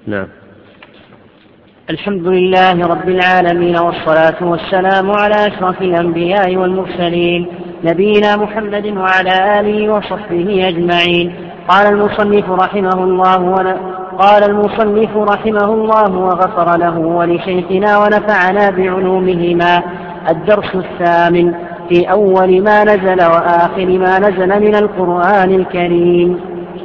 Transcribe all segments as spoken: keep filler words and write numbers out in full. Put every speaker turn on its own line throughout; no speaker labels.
نعم.
الحمد لله رب العالمين، والصلاة والسلام على أشرف الأنبياء والمرسلين، نبينا محمد وعلى آله وصحبه أجمعين. قال المصنف رحمه الله قال المصنف رحمه الله وغفر له ولشيخنا ونفعنا بعلومهما. الدرس الثامن في أول ما نزل وآخر ما نزل من القرآن الكريم.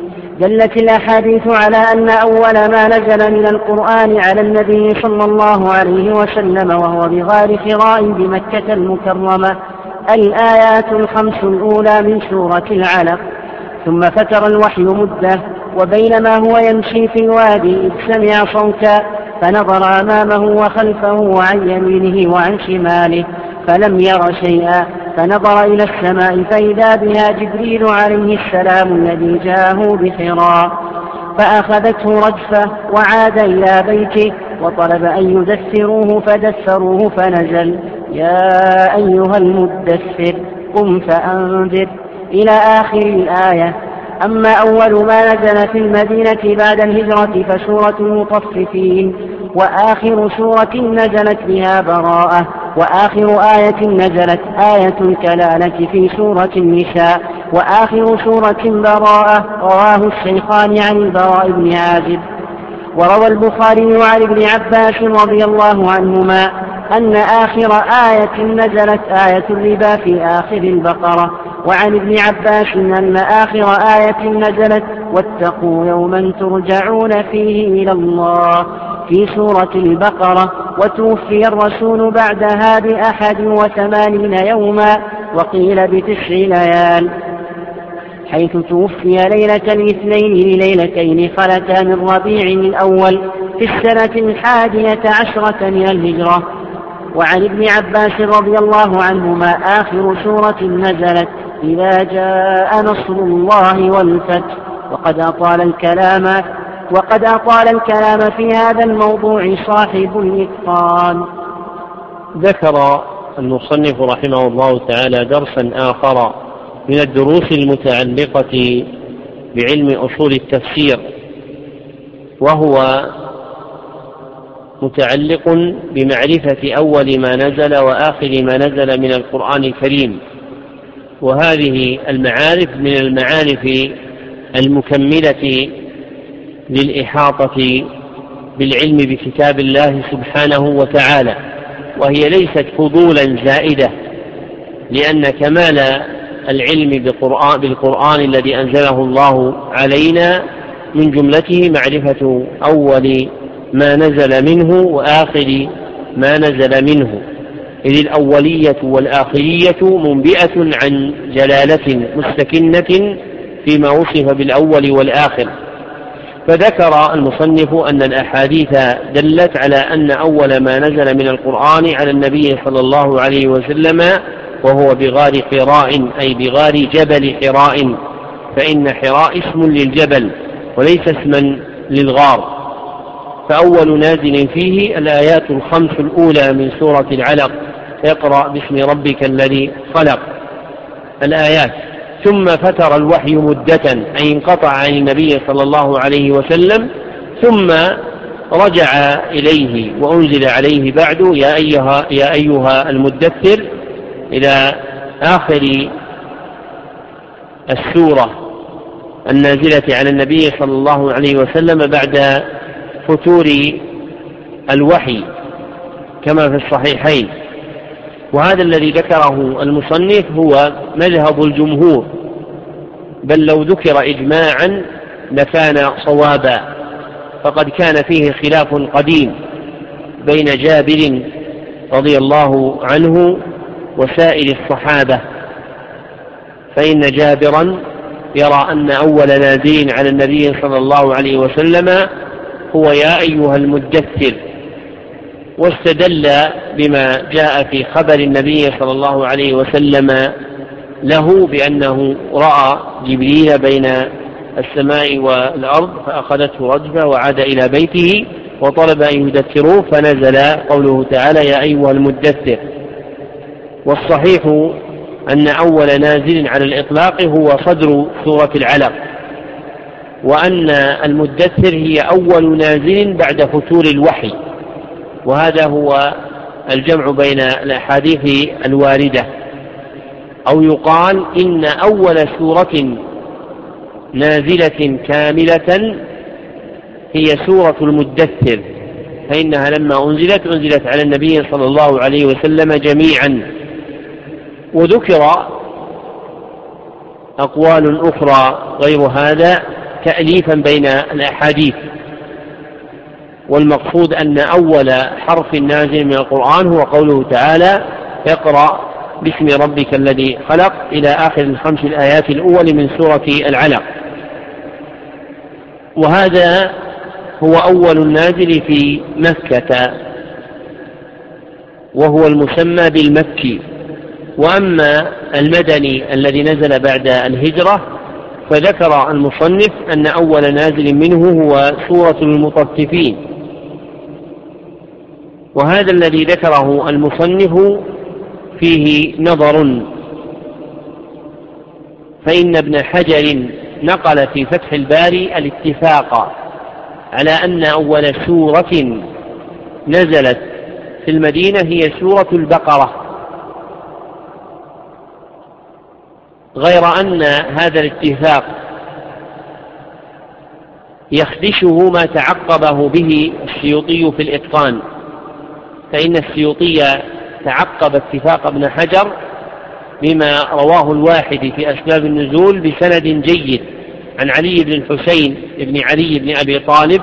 دلت الأحاديث على أن أول ما نزل من القرآن على النبي صلى الله عليه وسلم وهو بغار حراء بمكة المكرمة الآيات الخمس الأولى من سورة العلق. ثم فتر الوحي مدة، وبينما هو يمشي في الوادي إذ سمع صوتا فنظر أمامه وخلفه وعن يمينه وعن شماله فلم ير شيئا، فنظر إلى السماء فإذا بها جبريل عليه السلام الذي جاءه بحراء، فأخذته رجفة وعاد إلى بيته وطلب أن يدثروه فدثروه فنزل: يا أيها المدثر قم فأنذر إلى آخر الآية. أما أول ما نزل في المدينة بعد الهجرة فسورة المطففين، وآخر سورة نزلت بها براءة، وآخر آية نزلت آية الكلالة في سورة النساء، وآخر سورة براءة. رواه الشيخان عن البراء بن عازب. وروى البخاري عن ابن عباس رضي الله عنهما أن آخر آية نزلت آية الربا في آخر البقرة. وعن ابن عباس أن آخر آية نزلت واتقوا يوما ترجعون فيه إلى الله في سورة البقرة. وتوفي الرسول بعدها بأحد وثمانين يوما، وقيل بتسع ليال، حيث توفي ليلة الاثنين لليلتين خلتا من ربيع الأول في السنة الحادية عشرة من الهجرة. وعن ابن عباس رضي الله عنهما آخر سورة نزلت إذا جاء نصر الله والفتح. وقد أطال الكلام وقد أطال الكلام في هذا الموضوع صاحب الإتقان.
ذكر المصنف رحمه الله تعالى درسا آخر من الدروس المتعلقة بعلم أصول التفسير، وهو متعلق بمعرفة أول ما نزل وآخر ما نزل من القرآن الكريم. وهذه المعارف من المعارف المكملة للإحاطة بالعلم بكتاب الله سبحانه وتعالى، وهي ليست فضولا زائدة، لأن كمال العلم بالقرآن, بالقرآن الذي أنزله الله علينا من جملته معرفة أول ما نزل منه وآخر ما نزل منه، إذ الأولية والآخرية منبئة عن جلالة مستكنة فيما وصف بالأول والآخر. فذكر المصنف أن الأحاديث دلت على أن أول ما نزل من القرآن على النبي صلى الله عليه وسلم وهو بغار حراء، أي بغار جبل حراء، فإن حراء اسم للجبل وليس اسما للغار. فأول نازل فيه الآيات الخمس الأولى من سورة العلق: اقرأ باسم ربك الذي خلق، الآيات. ثم فتر الوحي مدة، أي انقطع عن النبي صلى الله عليه وسلم، ثم رجع إليه وأنزل عليه بعد: يا أيها, يا أيها المدثر، إلى آخر السورة النازلة على النبي صلى الله عليه وسلم بعد فتور الوحي كما في الصحيحين. وهذا الذي ذكره المصنف هو مذهب الجمهور، بل لو ذكر إجماعا لكان صوابا، فقد كان فيه خلاف قديم بين جابر رضي الله عنه وسائر الصحابة، فإن جابرا يرى أن أول نازل على النبي صلى الله عليه وسلم هو يا أيها المدثر، واستدل بما جاء في خبر النبي صلى الله عليه وسلم له بأنه رأى جبريل بين السماء والأرض فأخذته رجفة وعاد إلى بيته وطلب أن يدثروه فنزل قوله تعالى: يا أيها المدثر. والصحيح أن أول نازل على الإطلاق هو صدر سورة العلق، وأن المدثر هي أول نازل بعد فتور الوحي، وهذا هو الجمع بين الأحاديث الواردة. أو يقال إن أول سورة نازلة كاملة هي سورة المدثر، فإنها لما أنزلت أنزلت على النبي صلى الله عليه وسلم جميعا. وذكر أقوال أخرى غير هذا تأليفا بين الأحاديث، والمقصود أن أول حرف نازل من القرآن هو قوله تعالى: اقرأ باسم ربك الذي خلق، إلى آخر الخمس الآيات الأول من سورة العلق. وهذا هو أول النازل في مكة، وهو المسمى بالمكي. وأما المدني الذي نزل بعد الهجرة فذكر المصنف أن أول نازل منه هو سورة المطففين، وهذا الذي ذكره المصنف فيه نظر، فإن ابن حجر نقل في فتح الباري الاتفاق على أن أول سورة نزلت في المدينة هي سورة البقرة، غير أن هذا الاتفاق يخدشه ما تعقبه به السيوطي في الإتقان، فإن السيوطي تعقب اتفاق ابن حجر بما رواه الواحد في أسباب النزول بسند جيد عن علي بن الحسين بن علي بن أبي طالب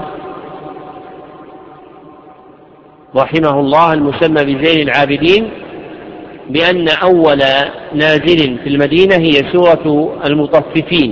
رحمه الله المسمى بزين العابدين، بأن أول نازل في المدينة هي سورة المطففين،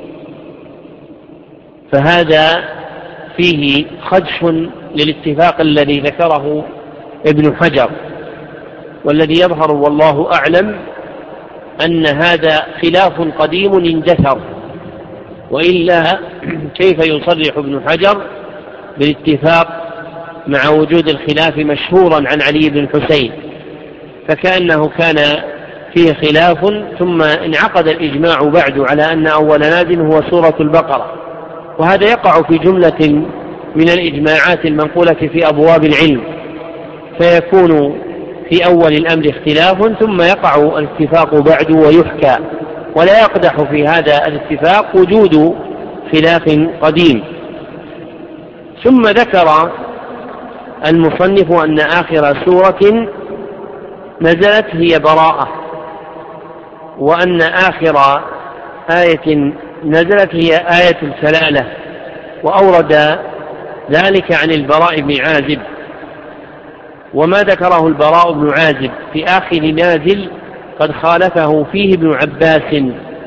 فهذا فيه خدش للاتفاق الذي ذكره ابن حجر. والذي يظهر والله أعلم أن هذا خلاف قديم اندثر، وإلا كيف يصرح ابن حجر بالاتفاق مع وجود الخلاف مشهورا عن علي بن الحسين؟ فكأنه كان فيه خلاف ثم انعقد الإجماع بعد على أن أول نازل هو سورة البقرة، وهذا يقع في جملة من الإجماعات المنقولة في أبواب العلم، فيكون في أول الأمر اختلاف ثم يقع الاتفاق بعد ويحكى، ولا يقدح في هذا الاتفاق وجود خلاف قديم. ثم ذكر المصنف أن آخر سورة نزلت هي براءة، وأن آخر آية نزلت هي آية الكلالة، وأورد ذلك عن البراء بن عازب. وما ذكره البراء بن عازب في آخر نازل قد خالفه فيه ابن عباس،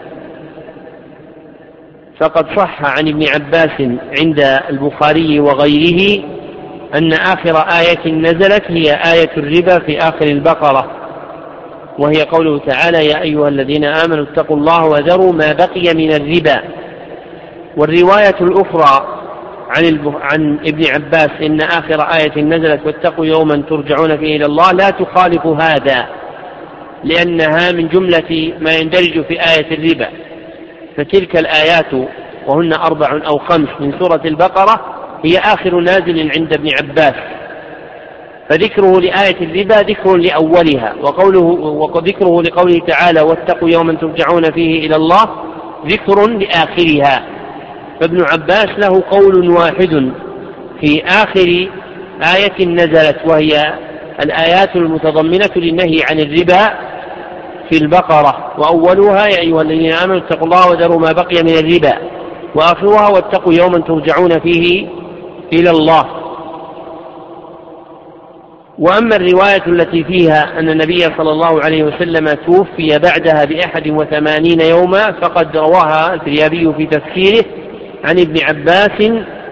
فقد صح عن ابن عباس عند البخاري وغيره أن آخر آية نزلت هي آية الربا في آخر البقرة، وهي قوله تعالى: يا أيها الذين آمنوا اتقوا الله وذروا ما بقي من الربا. والرواية الأخرى عن, عن ابن عباس إن آخر آية نزلت واتقوا يوما ترجعون فيه إلى الله لا تخالف هذا، لأنها من جملة ما يندرج في آية الربا، فتلك الآيات وهن أربع أو خمس من سورة البقرة هي آخر نازل عند ابن عباس، فذكره لآية الربا ذكر لأولها، وقوله وذكره لقوله تعالى: واتقوا يوما ترجعون فيه إلى الله ذكر لآخرها. فابن عباس له قول واحد في آخر آية نزلت، وهي الآيات المتضمنة للنهي عن الربا في البقرة، وأولها: يا أيها الذين آمنوا اتقوا الله وذروا ما بقي من الربا، وآخرها: واتقوا يوما ترجعون فيه إلى الله. وأما الرواية التي فيها أن النبي صلى الله عليه وسلم توفي بعدها بأحد وثمانين يوما فقد رواها الفريابي في تفسيره عن ابن عباس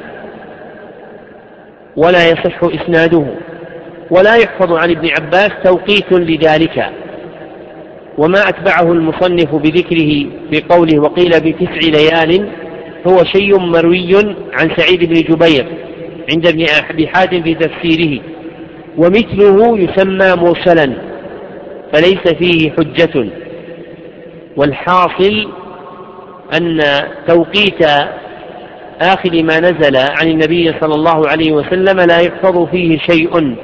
ولا يصح إسناده، ولا يحفظ عن ابن عباس توقيت لذلك. وما أتبعه المصنف بذكره في قوله: وقيل بتسع ليال، هو شيء مروي عن سعيد بن جبير عند ابن أبي حاتم في تفسيره، ومثله يسمى مرسلا فليس فيه حجة. والحاصل أن توقيت آخر ما نزل عن النبي صلى الله عليه وسلم لا يحفظ فيه شيء.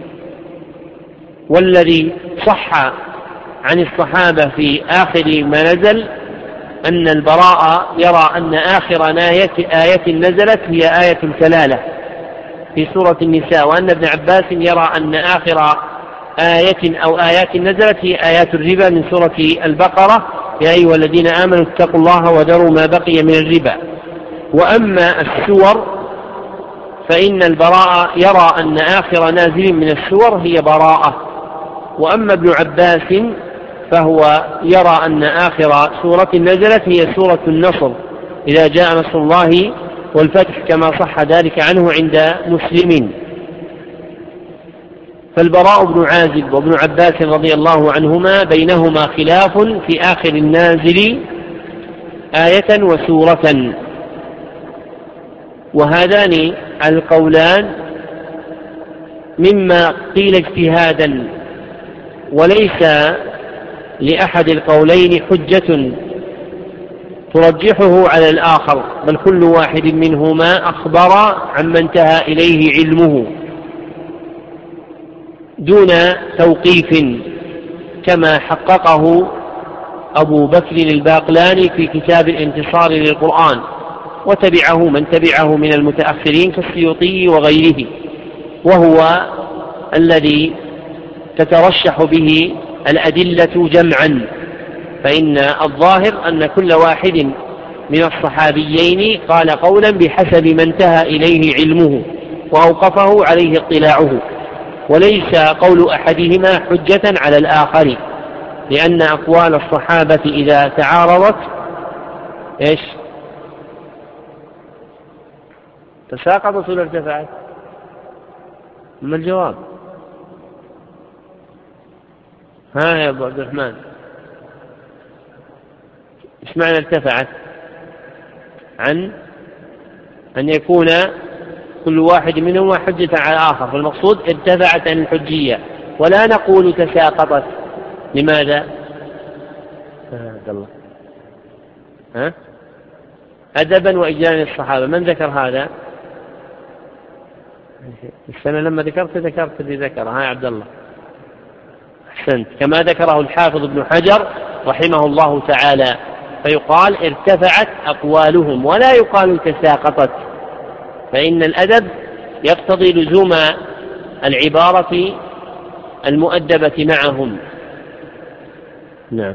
والذي صح عن الصحابة في آخر ما نزل أن البراء يرى أن آخر آية نزلت هي آية الكلالة في سورة النساء، وأن ابن عباس يرى أن آخر آية أو آيات نزلت هي آيات الربا من سورة البقرة، يا أيها الذين آمنوا اتقوا الله وذروا ما بقي من الربا. وأما السور فإن البراء يرى أن آخر نازل من السور هي براءة. وأما ابن عباس فهو يرى أن آخر سورة نزلت هي سورة النصر، إذا جاء نصر الله والفتح، كما صح ذلك عنه عند مسلم. فالبراء بن عازب وابن عباس رضي الله عنهما بينهما خلاف في آخر النازل آية وسورة، وهذان القولان مما قيل اجتهادا، وليس لأحد القولين حجة ترجحه على الآخر، بل كل واحد منهما أخبر عما انتهى إليه علمه دون توقيف، كما حققه أبو بكر الباقلاني في كتاب الانتصار للقرآن، وتبعه من تبعه من المتأخرين كالسيوطي وغيره، وهو الذي تترشح به الأدلة جمعا. فإن الظاهر أن كل واحد من الصحابيين قال قولا بحسب ما انتهى إليه علمه وأوقفه عليه اطلاعه، وليس قول أحدهما حجة على الآخر، لأن أقوال الصحابة إذا تعارضت إيش تساقطت ولا ارتفعت؟ ما الجواب؟ ها يا أبو عبد الرحمن، إيش معنى ارتفعت؟ عن أن يكون كل واحد منهما حجة على الآخر، فالمقصود ارتفعت عن الحجية، ولا نقول تساقطت. لماذا؟ آه الله. ها؟ أدبا وإجلالا للصحابة. من ذكر هذا؟ السنة لما ذكرت ذكرت اللي ذكره. ها يا عبد الله، أحسنت، كما ذكره الحافظ ابن حجر رحمه الله تعالى، فيقال ارتفعت أقوالهم ولا يقال تساقطت، فإن الأدب يقتضي لزوم العبارة المؤدبة معهم. نعم.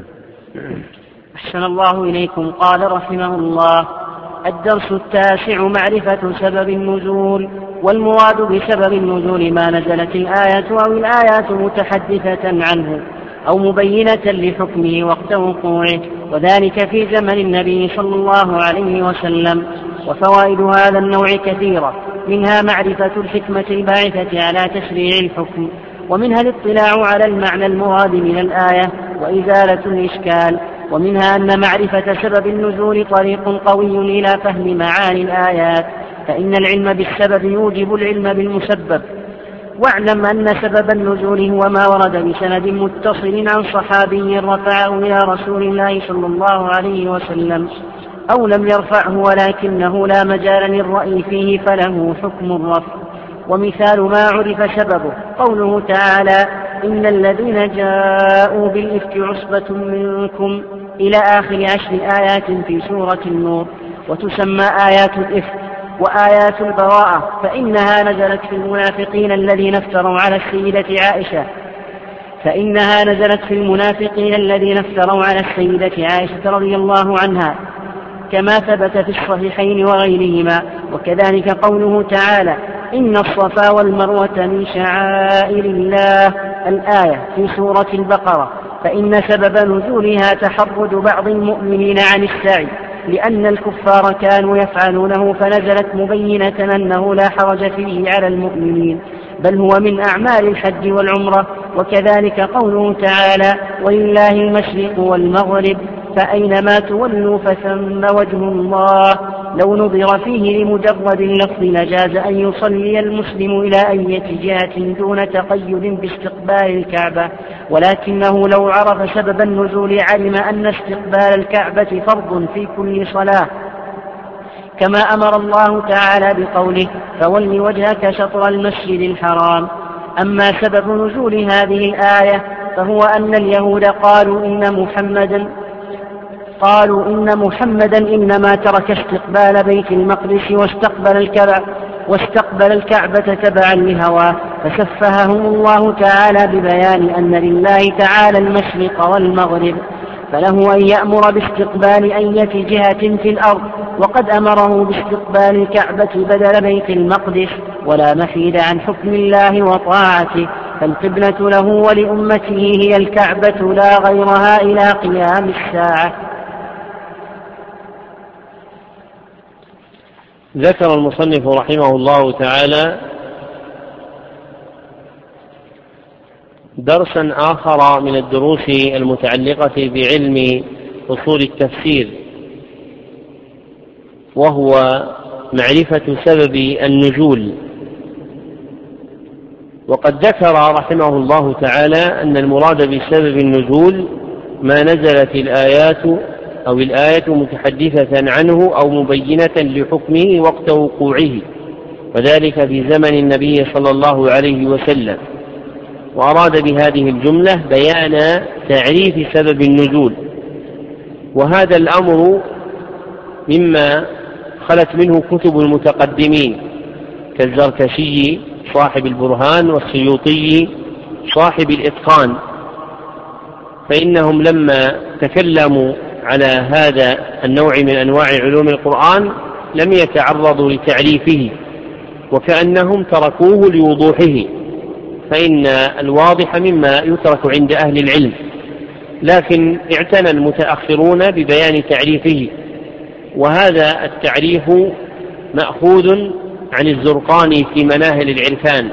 أحسن الله إليكم. قال رحمه الله: الدرس التاسع: معرفة سبب النزول. والمراد بسبب النزول ما نزلت الآية أو الآيات متحدثة عنه أو مبينة لحكمه وقت وقوعه، وذلك في زمن النبي صلى الله عليه وسلم. وفوائد هذا النوع كثيرة، منها معرفة الحكمة الباعثة على تشريع الحكم، ومنها الاطلاع على المعنى المراد من الآية وإزالة الإشكال، ومنها أن معرفة سبب النزول طريق قوي إلى فهم معاني الآيات، فإن العلم بالسبب يوجب العلم بالمسبب. واعلم أن سبب النزول هو ما ورد بسند متصل عن صحابي رفعه إلى رسول الله صلى الله عليه وسلم، أو لم يرفعه ولكنه لا مجال للرأي فيه فله حكم الرفع. ومثال ما عرف سببه قوله تعالى: إن الذين جاءوا بالإفك عصبة منكم، إلى آخر عشر آيات في سورة النور. وتسمى آيات الإفك وآيات البراءة، فإنها نزلت في المنافقين الذين افتروا على السيدة عائشة فإنها نزلت في المنافقين الذين افتروا على السيدة عائشة رضي الله عنها، كما ثبت في الصحيحين وغيرهما. وكذلك قوله تعالى: إن الصفا والمروة من شعائر الله، الآية في سورة البقرة، فإن سبب نزولها تحرج بعض المؤمنين عن السعي، لأن الكفار كانوا يفعلونه، فنزلت مبينة أنه لا حرج فيه على المؤمنين، بل هو من أعمال الحج والعمرة. وكذلك قوله تعالى: ولله المشرق والمغرب، فأينما تولوا فثم وجه الله. لو نظر فيه لمجرد اللفظ لجاز أن يصلي المسلم إلى أي جهة دون تقيد باستقبال الكعبة، ولكنه لو عرف سبب النزول علم أن استقبال الكعبة فرض في كل صلاة، كما أمر الله تعالى بقوله فول وجهك شطر المسجد الحرام. أما سبب نزول هذه الآية فهو أن اليهود قالوا إن محمدا قالوا إن محمدا إنما ترك استقبال بيت المقدس واستقبل الكعبة واستقبل الكعبة تبعا لهواه، فسفههم الله تعالى ببيان أن لله تعالى المشرق والمغرب، فله أن يأمر باستقبال أية جهة في الأرض، وقد أمره باستقبال الكعبة بدل بيت المقدس، ولا محيد عن حكم الله وطاعته، فالقبلة له ولأمته هي الكعبة لا غيرها إلى قيام الساعة.
ذكر المصنف رحمه الله تعالى درسا آخر من الدروس المتعلقة بعلم أصول التفسير، وهو معرفة سبب النزول. وقد ذكر رحمه الله تعالى أن المراد بسبب النزول ما نزلت الآيات أو الآية متحدثة عنه أو مبينة لحكمه وقت وقوعه، وذلك في زمن النبي صلى الله عليه وسلم. وأراد بهذه الجملة بيان تعريف سبب النزول، وهذا الأمر مما خلت منه كتب المتقدمين كالزركشي صاحب البرهان والسيوطي صاحب الإتقان، فإنهم لما تكلموا على هذا النوع من أنواع علوم القرآن لم يتعرضوا لتعريفه، وكأنهم تركوه لوضوحه، فإن الواضح مما يترك عند أهل العلم، لكن اعتنى المتأخرون ببيان تعريفه. وهذا التعريف مأخوذ عن الزرقاني في مناهل العرفان،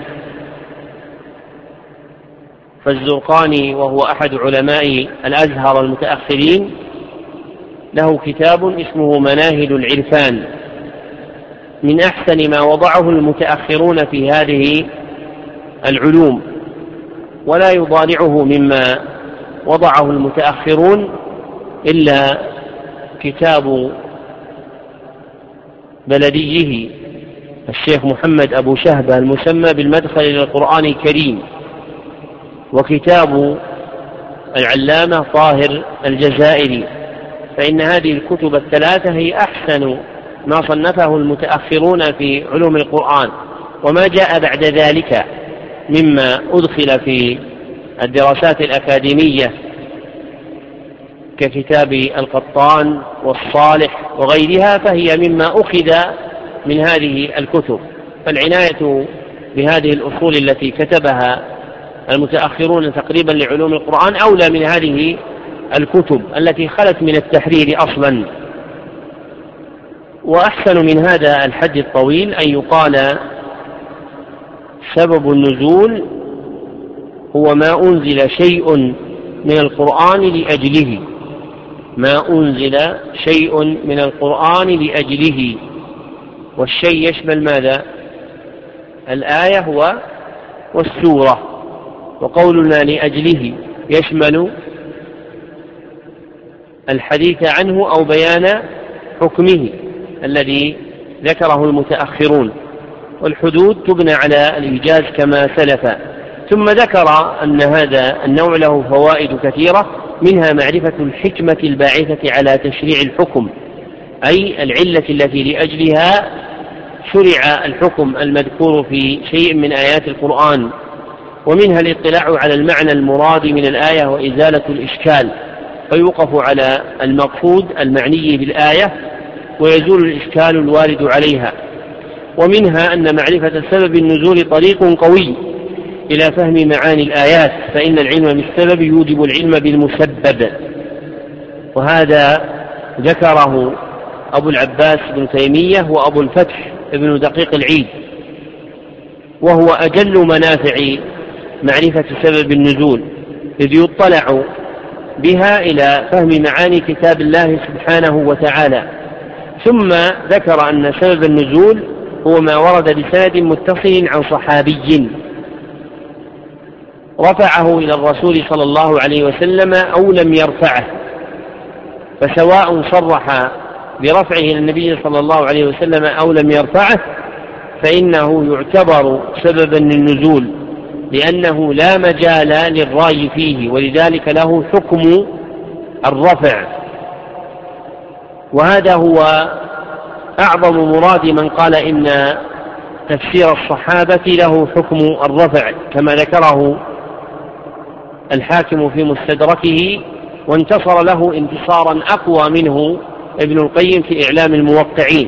فالزرقاني وهو أحد علماء الأزهر المتأخرين له كتاب اسمه مناهل العرفان، من أحسن ما وضعه المتأخرون في هذه العلوم، ولا يضارعه مما وضعه المتأخرون إلا كتاب بلديه الشيخ محمد أبو شهبة المسمى بالمدخل إلى القرآن الكريم، وكتاب العلامة طاهر الجزائري، فإن هذه الكتب الثلاثة هي أحسن ما صنفه المتأخرون في علوم القرآن. وما جاء بعد ذلك مما أدخل في الدراسات الأكاديمية ككتاب القطان والصالح وغيرها فهي مما أخذ من هذه الكتب. فالعناية بهذه الأصول التي كتبها المتأخرون تقريبا لعلوم القرآن أولى من هذه الكتب التي خلت من التحرير أصلا. وأحسن من هذا الحد الطويل أن يقال سبب النزول هو ما أنزل شيء من القرآن لأجله، ما أنزل شيء من القرآن لأجله، والشيء يشمل ماذا؟ الآية هو والسورة، وقولنا لأجله يشمل الحديث عنه أو بيان حكمه الذي ذكره المتأخرون، والحدود تبنى على الإيجاز كما سلف. ثم ذكر أن هذا النوع له فوائد كثيرة، منها معرفة الحكمة الباعثة على تشريع الحكم، أي العلة التي لأجلها شرع الحكم المذكور في شيء من آيات القرآن، ومنها الاطلاع على المعنى المراد من الآية وإزالة الإشكال، فيوقف على المقصود المعني بالآية ويزول الإشكال الوارد عليها. ومنها أن معرفة سبب النزول طريق قوي إلى فهم معاني الآيات، فإن العلم بالسبب يوجب العلم بالمسبب، وهذا ذكره أبو العباس بن تيمية وأبو الفتح ابن دقيق العيد، وهو أجل منافع معرفة سبب النزول، إذ يطلع بها إلى فهم معاني كتاب الله سبحانه وتعالى. ثم ذكر أن سبب النزول هو ما ورد بسند متصل عن صحابي رفعه إلى الرسول صلى الله عليه وسلم أو لم يرفعه، فسواء صرح برفعه للنبي صلى الله عليه وسلم أو لم يرفعه فإنه يعتبر سببا للنزول، لأنه لا مجال للرأي فيه، ولذلك له حكم الرفع. وهذا هو أعظم مراد من قال إن تفسير الصحابة له حكم الرفع، كما ذكره الحاكم في مستدركه، وانتصر له انتصارا أقوى منه ابن القيم في إعلام الموقعين.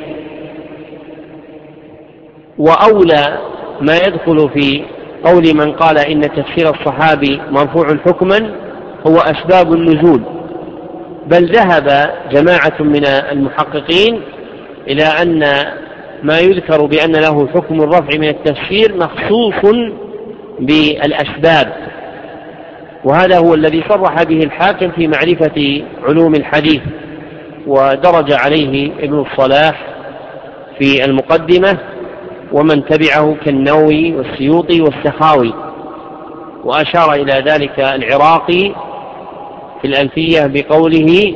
وأولى ما يدخل في قول من قال إن تفسير الصحابي مرفوع حكما هو أسباب النزول، بل ذهب جماعة من المحققين إلى أن ما يذكر بأن له حكم الرفع من التفسير مخصوص بالأسباب، وهذا هو الذي صرح به الحاكم في معرفة علوم الحديث، ودرج عليه ابن الصلاح في المقدمة ومن تبعه كالنووي والسيوطي والسخاوي، وأشار إلى ذلك العراقي في الألفية بقوله: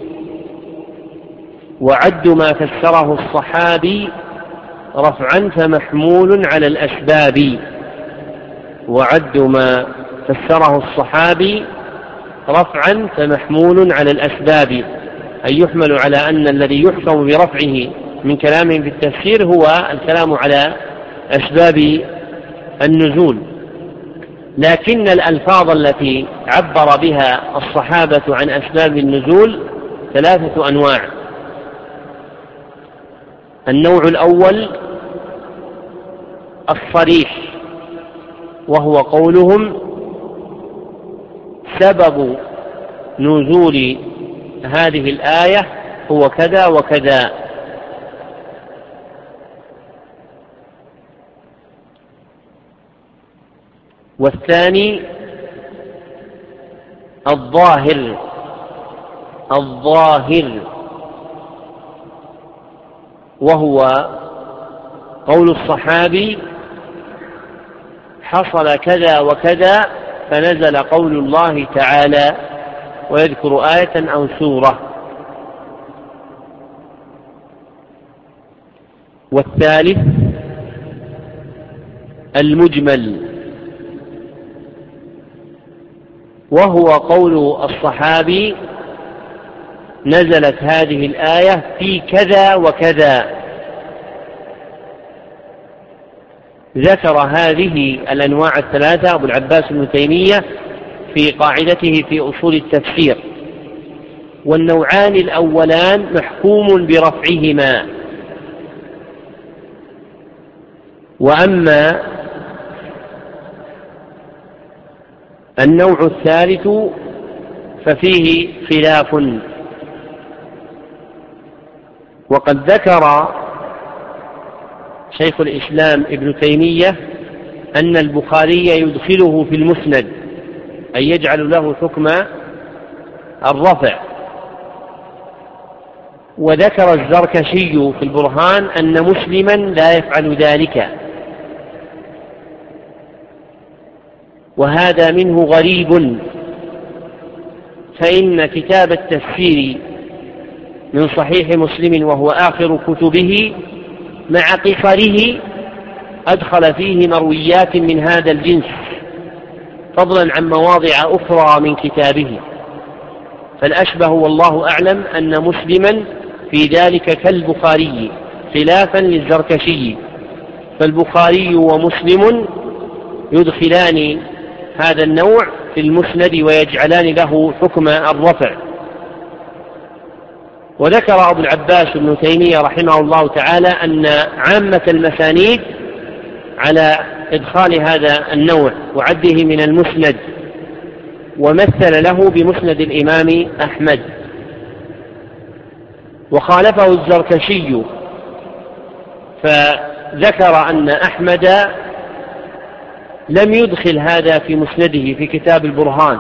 وعد ما فسره الصحابي رفعا فمحمول على الأسباب. وعد ما فسره الصحابي رفعا فمحمول على الأسباب، أي يحمل على أن الذي يحكم برفعه من كلامهم في التفسير هو الكلام على أسباب النزول. لكن الألفاظ التي عبر بها الصحابة عن أسباب النزول ثلاثة أنواع. النوع الأول الصريح، وهو قولهم: سبب نزول هذه الآية هو كذا وكذا. والثاني الظاهر الظاهر وهو قول الصحابي: حصل كذا وكذا فنزل قول الله تعالى، ويذكر آية أو سورة. والثالث المجمل، وهو قول الصحابي: نزلت هذه الآية في كذا وكذا. ذكر هذه الأنواع الثلاثة أبو العباس ابن تيمية في قاعدته في أصول التفسير. والنوعان الأولان محكوم برفعهما، وأما النوع الثالث ففيه خلاف. وقد ذكر شيخ الإسلام ابن تيمية أن البخاري يدخله في المسند، أي يجعل له حكم الرفع. وذكر الزركشي في البرهان أن مسلما لا يفعل ذلك، وهذا منه غريب، فإن كتاب التفسير من صحيح مسلم وهو آخر كتبه مع قصره أدخل فيه مرويات من هذا الجنس، فضلا عن مواضع أخرى من كتابه. فالأشبه والله أعلم أن مسلما في ذلك كالبخاري، خلافا للزركشي، فالبخاري ومسلم يدخلان هذا النوع في المسند ويجعلان له حكم الرفع. وذكر أبو العباس ابن تيمية رحمه الله تعالى أن عامة المسانيد على إدخال هذا النوع وعده من المسند، ومثل له بمسند الإمام أحمد. وخالفه الزركشي فذكر أن أحمد لم يدخل هذا في مسنده في كتاب البرهان،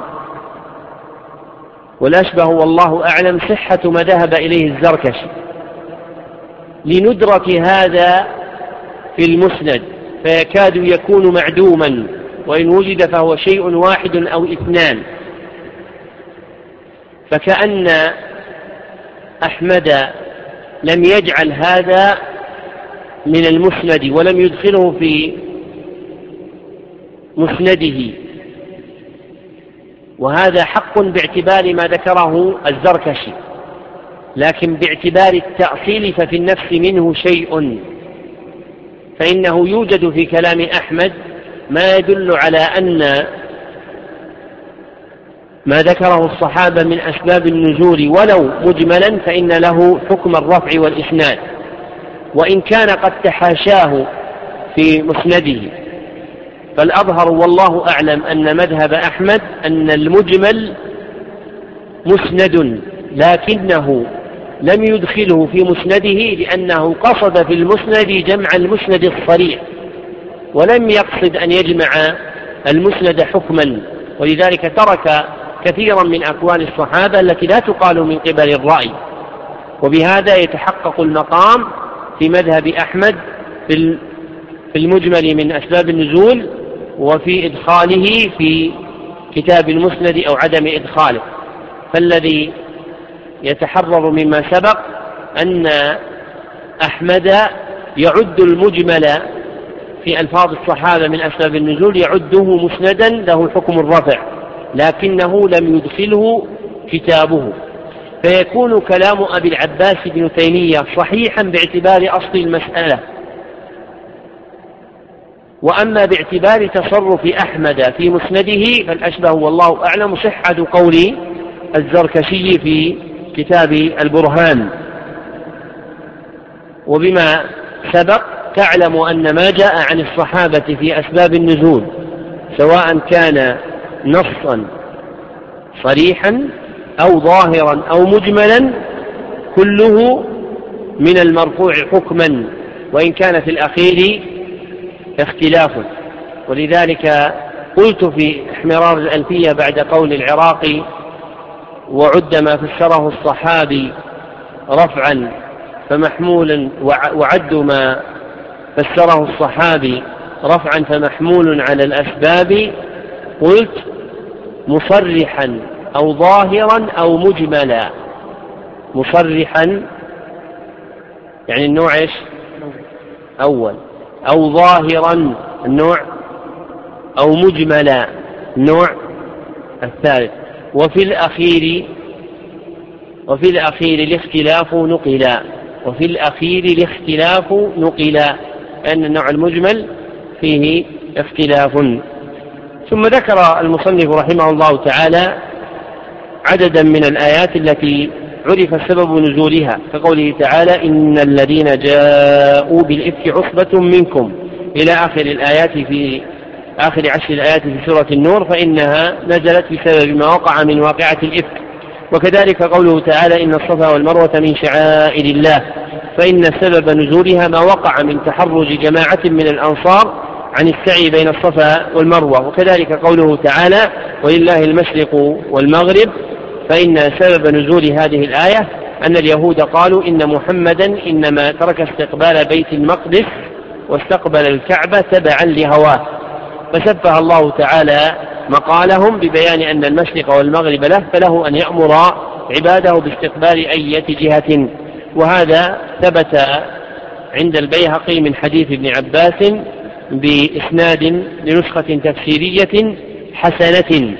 والأشبه والله أعلم صحة ما ذهب إليه الزركشي لندرة هذا في المسند، فيكاد يكون معدوما، وإن وجد فهو شيء واحد أو اثنان. فكأن أحمد لم يجعل هذا من المسند ولم يدخله في مسنده، وهذا حق باعتبار ما ذكره الزركشي، لكن باعتبار التأصيل ففي النفس منه شيء، فإنه يوجد في كلام أحمد ما يدل على أن ما ذكره الصحابة من أسباب النزول ولو مجملا فإن له حكم الرفع والإسناد، وإن كان قد تحاشاه في مسنده. فالأظهر والله أعلم أن مذهب أحمد أن المجمل مسند، لكنه لم يدخله في مسنده لأنه قصد في المسند جمع المسند الصريح، ولم يقصد أن يجمع المسند حكما، ولذلك ترك كثيرا من أقوال الصحابة التي لا تقال من قبل الرأي. وبهذا يتحقق المقام في مذهب أحمد في المجمل من أسباب النزول وفي إدخاله في كتاب المسند أو عدم إدخاله. فالذي يتحرر مما سبق أن أحمد يعد المجمل في ألفاظ الصحابة من أسباب النزول يعده مسندا له حكم الرفع، لكنه لم يدخله كتابه، فيكون كلام أبي العباس بن تيمية صحيحا باعتبار أصل المسألة. وأما باعتبار تصرف أحمد في مسنده فالأشبه والله أعلم صحة قول الزركشي في كتاب البرهان. وبما سبق تعلم أن ما جاء عن الصحابة في أسباب النزول سواء كان نصا صريحا أو ظاهرا أو مجملا كله من المرفوع حكما، وإن كان في الأخير اختلاف. ولذلك قلت في احمرار الألفية بعد قول العراقي: وعد ما فسره الصحابي رفعا فمحمول وعد ما فسره الصحابي رفعا فمحمول على الأسباب، قلت مصرحا أو ظاهرا أو مجملا. مصرحا يعني النوع إيش؟ أول. أو ظاهرا النوع، أو مجملا النوع الثالث. وفي الأخير وفي الأخير الاختلاف نقلا وفي الأخير الاختلاف نقلا لأن النوع المجمل فيه اختلاف. ثم ذكر المصنف رحمه الله تعالى عددا من الآيات التي عرف سبب نزولها، كقوله تعالى: إن الذين جاءوا بالإفك عصبة منكم إلى آخر الآيات في آخر عشر الآيات في سورة النور، فإنها نزلت بسبب ما وقع من واقعة الإفك. وكذلك قوله تعالى: إن الصفا والمروة من شعائر الله، فإن سبب نزولها ما وقع من تحرج جماعة من الأنصار عن السعي بين الصفا والمروة. وكذلك قوله تعالى: ولله المشرق والمغرب، فإن سبب نزول هذه الآية أن اليهود قالوا إن محمدا إنما ترك استقبال بيت المقدس واستقبل الكعبة تبعا لهواه، فسفه الله تعالى مقالهم ببيان أن المشرق والمغرب له، فله أن يأمر عباده باستقبال أية جهة. وهذا ثبت عند البيهقي من حديث ابن عباس بإسناد لنسخة تفسيرية حسنة.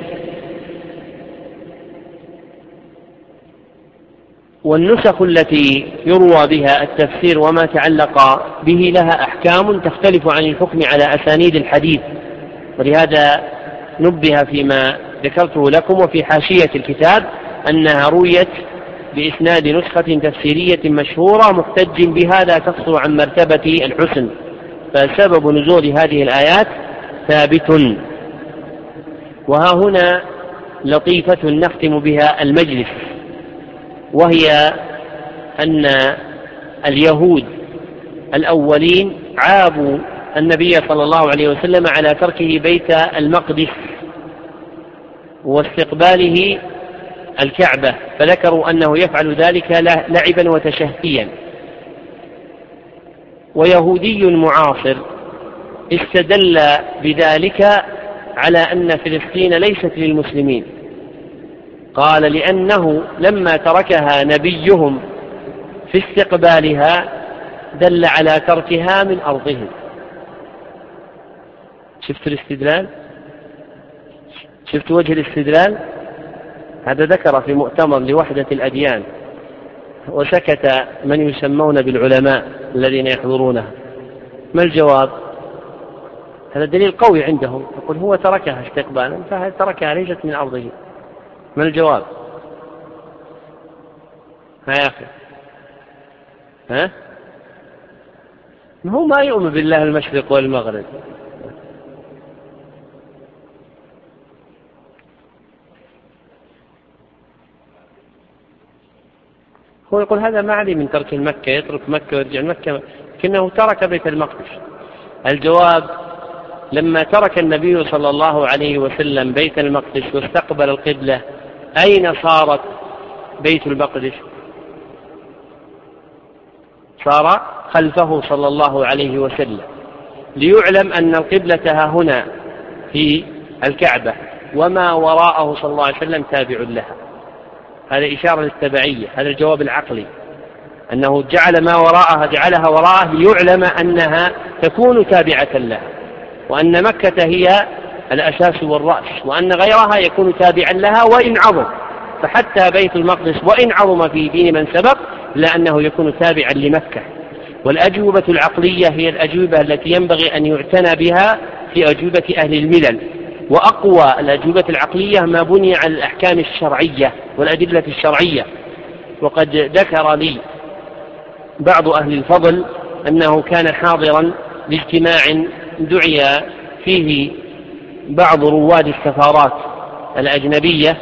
والنسخ التي يروى بها التفسير وما تعلق به لها أحكام تختلف عن الحكم على أسانيد الحديث، ولهذا نبه فيما ذكرته لكم وفي حاشية الكتاب أنها رويت بإسناد نسخة تفسيرية مشهورة محتج بها لا تقصر عن مرتبة الحسن، فسبب نزول هذه الآيات ثابت. وها هنا لطيفة نختم بها المجلس، وهي أن اليهود الأولين عابوا النبي صلى الله عليه وسلم على تركه بيت المقدس واستقباله الكعبة، فذكروا أنه يفعل ذلك لعبا وتشهيا. ويهودي معاصر استدل بذلك على أن فلسطين ليست للمسلمين، قال: لأنه لما تركها نبيهم في استقبالها دل على تركها من أرضهم. شفت الاستدلال؟ شفت وجه الاستدلال؟ هذا ذكر في مؤتمر لوحدة الأديان، وسكت من يسمون بالعلماء الذين يحضرونه. ما الجواب؟ هذا دليل قوي عندهم، يقول هو تركها استقبالا فتركها ليست من أرضه. ما الجواب؟ ها يا أخي، ها؟ هو ما يؤمن بالله المشرق والمغرب. هو يقول هذا ما عليه من ترك المكة، يترك مكة ويرجع مكة، لكنه ترك بيت المقدس. الجواب: لما ترك النبي صلى الله عليه وسلم بيت المقدس واستقبل القبلة، أين صارت بيت المقدس؟ صار خلفه صلى الله عليه وسلم، ليعلم أن القبلة ها هنا في الكعبة، وما وراءه صلى الله عليه وسلم تابع لها. هذا إشارة للتبعية، هذا الجواب العقلي، أنه جعل ما وراءها جعلها وراءه ليعلم أنها تكون تابعة لها، وأن مكة هي الأساس والرأس، وأن غيرها يكون تابعا لها وإن عظم. فحتى بيت المقدس وإن عظم في دين من سبق لأنه يكون تابعا لمكة. والأجوبة العقلية هي الأجوبة التي ينبغي أن يعتنى بها في أجوبة أهل الملل، وأقوى الأجوبة العقلية ما بني على الأحكام الشرعية والأدلة الشرعية. وقد ذكر لي بعض أهل الفضل أنه كان حاضرا لاجتماع دعي فيه بعض رواد السفارات الأجنبية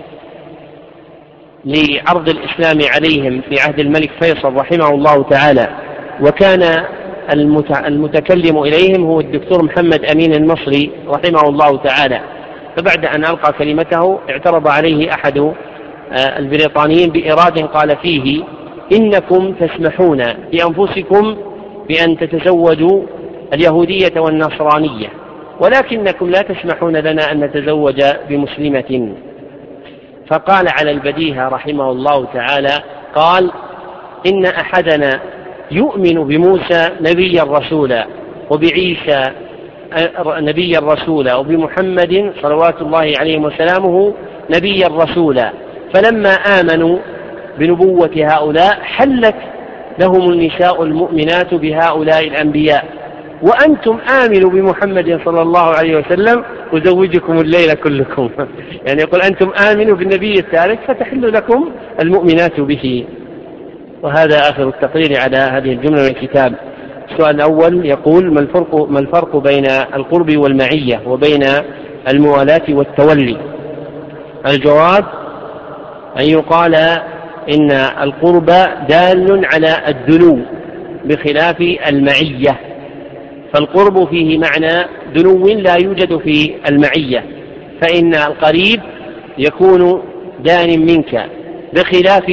لعرض الإسلام عليهم في عهد الملك فيصل رحمه الله تعالى، وكان المتكلم إليهم هو الدكتور محمد أمين المصري رحمه الله تعالى. فبعد أن ألقى كلمته اعترض عليه أحد البريطانيين بإراد قال فيه: إنكم تسمحون بأنفسكم بأن تتزوجوا اليهودية والنصرانية، ولكنكم لا تسمحون لنا أن نتزوج بمسلمة. فقال على البديهة رحمه الله تعالى، قال: إن أحدنا يؤمن بموسى نبيا رسولا، وبعيسى نبيا رسولا، وبمحمد صلوات الله عليه وسلامه نبيا رسولا، فلما آمنوا بنبوة هؤلاء حلت لهم النساء المؤمنات بهؤلاء الأنبياء، وأنتم آمنوا بمحمد صلى الله عليه وسلم وزوجكم الليل كلكم. يعني يقول أنتم آمنوا بالنبي الثالث فتحل لكم المؤمنات به. وهذا آخر التقرير على هذه الجملة من الكتاب. السؤال الأول يقول: ما الفرق, ما الفرق بين القرب والمعية وبين الموالاة والتولي؟ الجواب: أن يقال إن القرب دال على الدنو بخلاف المعية، فالقرب فيه معنى دنو لا يوجد في المعية، فإن القريب يكون دان منك بخلاف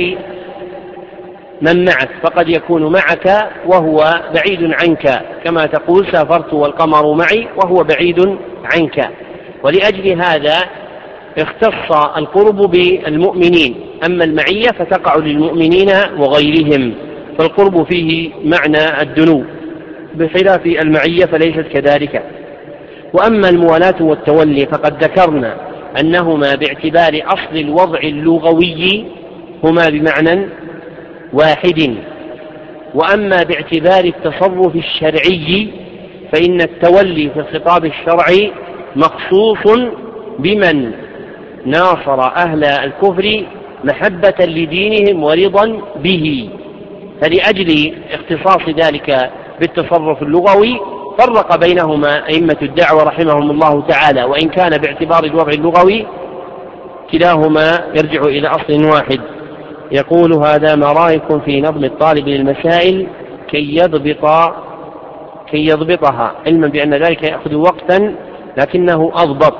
من معك، فقد يكون معك وهو بعيد عنك، كما تقول سافرت والقمر معي وهو بعيد عنك. ولأجل هذا اختص القرب بالمؤمنين، أما المعية فتقع للمؤمنين وغيرهم، فالقرب فيه معنى الدنو بخلاف المعية فليست كذلك. وأما الموالاة والتولي فقد ذكرنا أنهما باعتبار أصل الوضع اللغوي هما بمعنى واحد، وأما باعتبار التصرف الشرعي فإن التولي في الخطاب الشرعي مخصوص بمن ناصر أهل الكفر محبة لدينهم ورضا به، فلأجل اختصاص ذلك بالتصرف اللغوي فرق بينهما أئمة الدعوة رحمهم الله تعالى، وإن كان باعتبار الوضع اللغوي كلاهما يرجع إلى أصل واحد. يقول: هذا ما رأيكم في نظم الطالب للمسائل كي يضبط كي يضبطها، علما بأن ذلك يأخذ وقتا لكنه أضبط.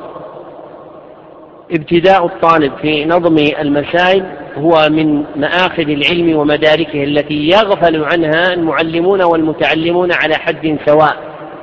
ابتداء الطالب في نظم المسائل هو من مآخذ العلم ومداركه التي يغفل عنها المعلمون والمتعلمون على حد سواء،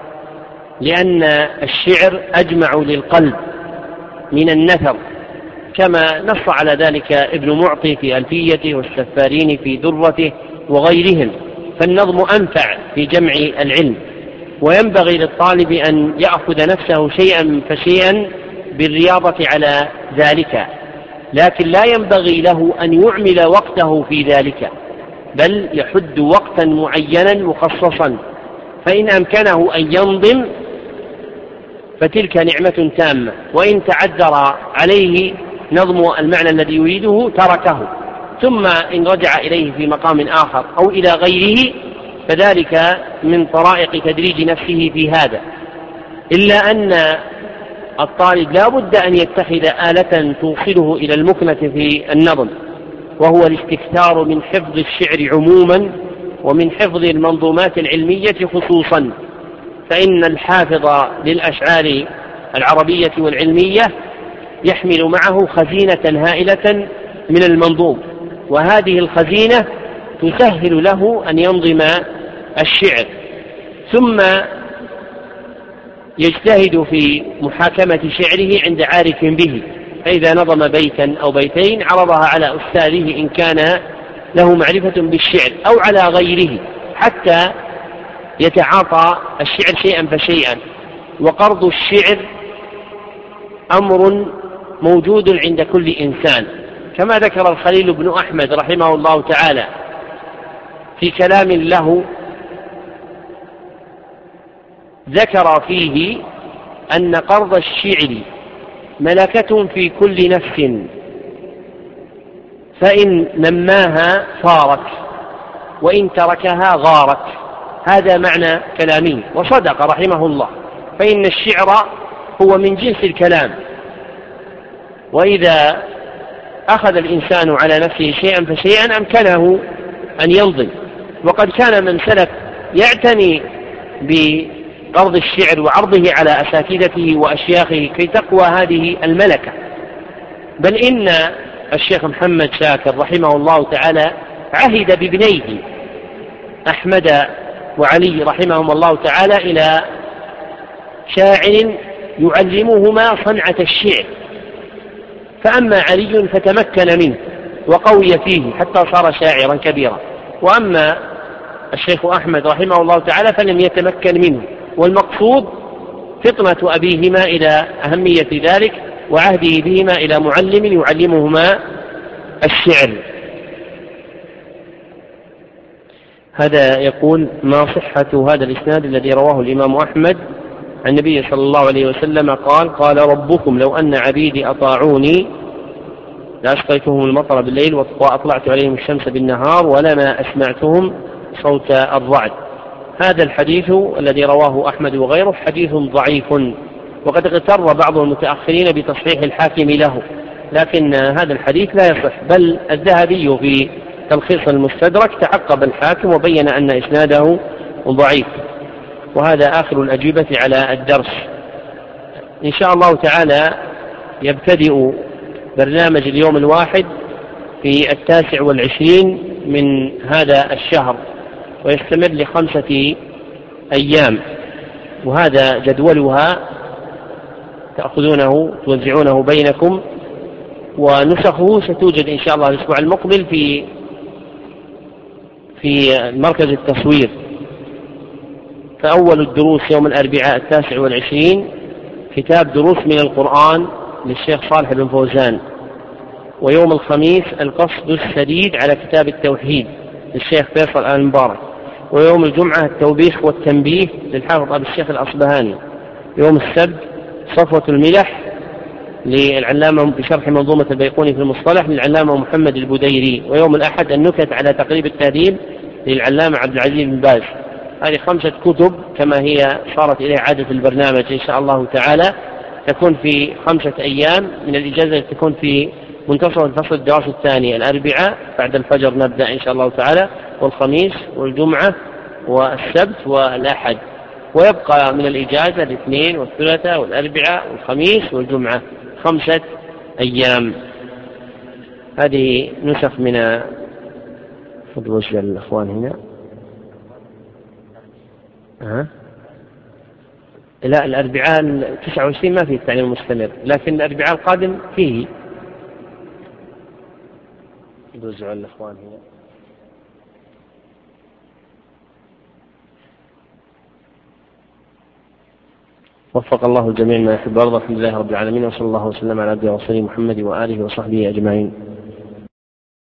لأن الشعر أجمع للقلب من النثر، كما نص على ذلك ابن معطي في ألفيته والسفارين في درته وغيرهم. فالنظم أنفع في جمع العلم، وينبغي للطالب أن يأخذ نفسه شيئا فشيئا بالرياضة على ذلك، لكن لا ينبغي له أن يعمل وقته في ذلك، بل يحد وقتا معينا مخصصا، فإن أمكنه أن ينظم فتلك نعمة تامة، وإن تعذر عليه نظم المعنى الذي يريده تركه، ثم إن رجع إليه في مقام آخر أو إلى غيره فذلك من طرائق تدريج نفسه في هذا. إلا أن الطالب لا بد أن يتخذ آلة توصله إلى المكنة في النظم، وهو الاستكثار من حفظ الشعر عموما ومن حفظ المنظومات العلمية خصوصا، فإن الحافظ للأشعار العربية والعلمية يحمل معه خزينة هائلة من المنظوم، وهذه الخزينة تسهل له أن ينظم الشعر، ثم يجتهد في محاكمة شعره عند عارف به، فإذا نظم بيتا أو بيتين عرضها على أستاذه إن كان له معرفة بالشعر أو على غيره حتى يتعاطى الشعر شيئا فشيئا. وقرض الشعر أمر موجود عند كل إنسان، كما ذكر الخليل بن أحمد رحمه الله تعالى في كلام له، ذكر فيه أن قرض الشعر ملكة في كل نفس، فإن نماها صارت وإن تركها غارت. هذا معنى كلامه، وصدق رحمه الله، فإن الشعر هو من جنس الكلام، وإذا أخذ الإنسان على نفسه شيئا فشيئا أمكنه أن ينظم. وقد كان من سلف يعتني بقرض الشعر وعرضه على أساتذته وأشياخه كي تقوى هذه الملكة، بل إن الشيخ محمد شاكر رحمه الله تعالى عهد بابنيه أحمد وعلي رحمهم الله تعالى إلى شاعر يعلمهما صنعة الشعر، فأما علي فتمكن منه وقوي فيه حتى صار شاعرا كبيرا، وأما الشيخ أحمد رحمه الله تعالى فلم يتمكن منه، والمقصود فطنة أبيهما إلى أهمية ذلك وعهده بهما إلى معلم يعلمهما الشعر. هذا يقول: ما صحة هذا الإسناد الذي رواه الإمام أحمد عن النبي صلى الله عليه وسلم قال: قال ربكم لو أن عبيدي أطاعوني لأسقيتهم المطر بالليل وأطلعت عليهم الشمس بالنهار ولما أسمعتهم صوت الرعد. هذا الحديث الذي رواه أحمد وغيره حديث ضعيف، وقد اغتر بعض المتأخرين بتصحيح الحاكم له، لكن هذا الحديث لا يصح، بل الذهبي في تلخيص المستدرك تعقب الحاكم وبين أن إسناده ضعيف. وهذا آخر الأجوبة على الدرس. إن شاء الله تعالى يبتدئ برنامج اليوم الواحد في التاسع والعشرين من هذا الشهر، ويستمر لخمسة أيام، وهذا جدولها تأخذونه توزعونه بينكم، ونسخه ستوجد إن شاء الله الأسبوع المقبل في في مركز التصوير. فأول الدروس يوم الأربعاء التاسع والعشرين كتاب دروس من القرآن للشيخ صالح بن فوزان، ويوم الخميس القصد السديد على كتاب التوحيد للشيخ فيصل آل مبارك، ويوم الجمعة التوبيخ والتنبيه للحافظ أبي الشيخ الأصبهاني، يوم السبت صفوة الملح للعلامة بشرح منظومة البيقوني في المصطلح للعلامة محمد البديري، ويوم الأحد النكت على تقريب التهذيب للعلامة عبد العزيز بن باز. هذه خمسة كتب كما هي صارت إليه عادة البرنامج إن شاء الله تعالى، تكون في خمسة أيام من الإجازة، تكون في منتصف الفصل الدراسي الثاني، الأربعاء بعد الفجر نبدأ إن شاء الله تعالى، والخميس والجمعة والسبت والأحد، ويبقى من الإجازة الاثنين والثلاثاء والأربعاء والخميس والجمعة، خمسة أيام. هذه نسخ من فضل وجه الأخوان هنا. أه؟ لا، الأربعاء تسعة وعشرين ما فيه التعليم المستمر، لكن الأربعاء القادم فيه نوزع على الإخوان هنا. وفق الله الجميع ما يحب ويرضى. الحمد لله رب العالمين، وصلى الله وسلم على عبده ورسوله محمد وآله وصحبه أجمعين.